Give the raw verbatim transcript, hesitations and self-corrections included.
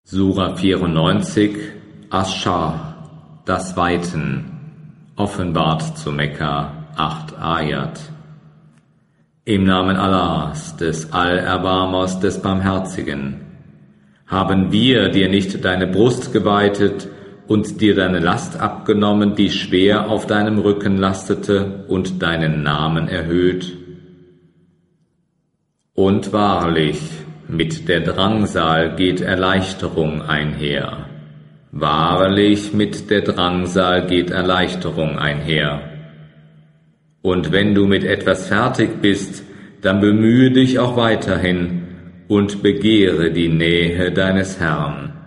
Sura vierundneunzig, Asch-Schar, das Weiten, offenbart zu Mekka, acht Ayat. Im Namen Allahs, des Allerbarmers, des Barmherzigen, haben wir dir nicht deine Brust geweitet und dir deine Last abgenommen, die schwer auf deinem Rücken lastete, und deinen Namen erhöht. Und wahrlich, mit der Drangsal geht Erleichterung einher. Wahrlich, mit der Drangsal geht Erleichterung einher. Und wenn du mit etwas fertig bist, dann bemühe dich auch weiterhin und begehre die Nähe deines Herrn.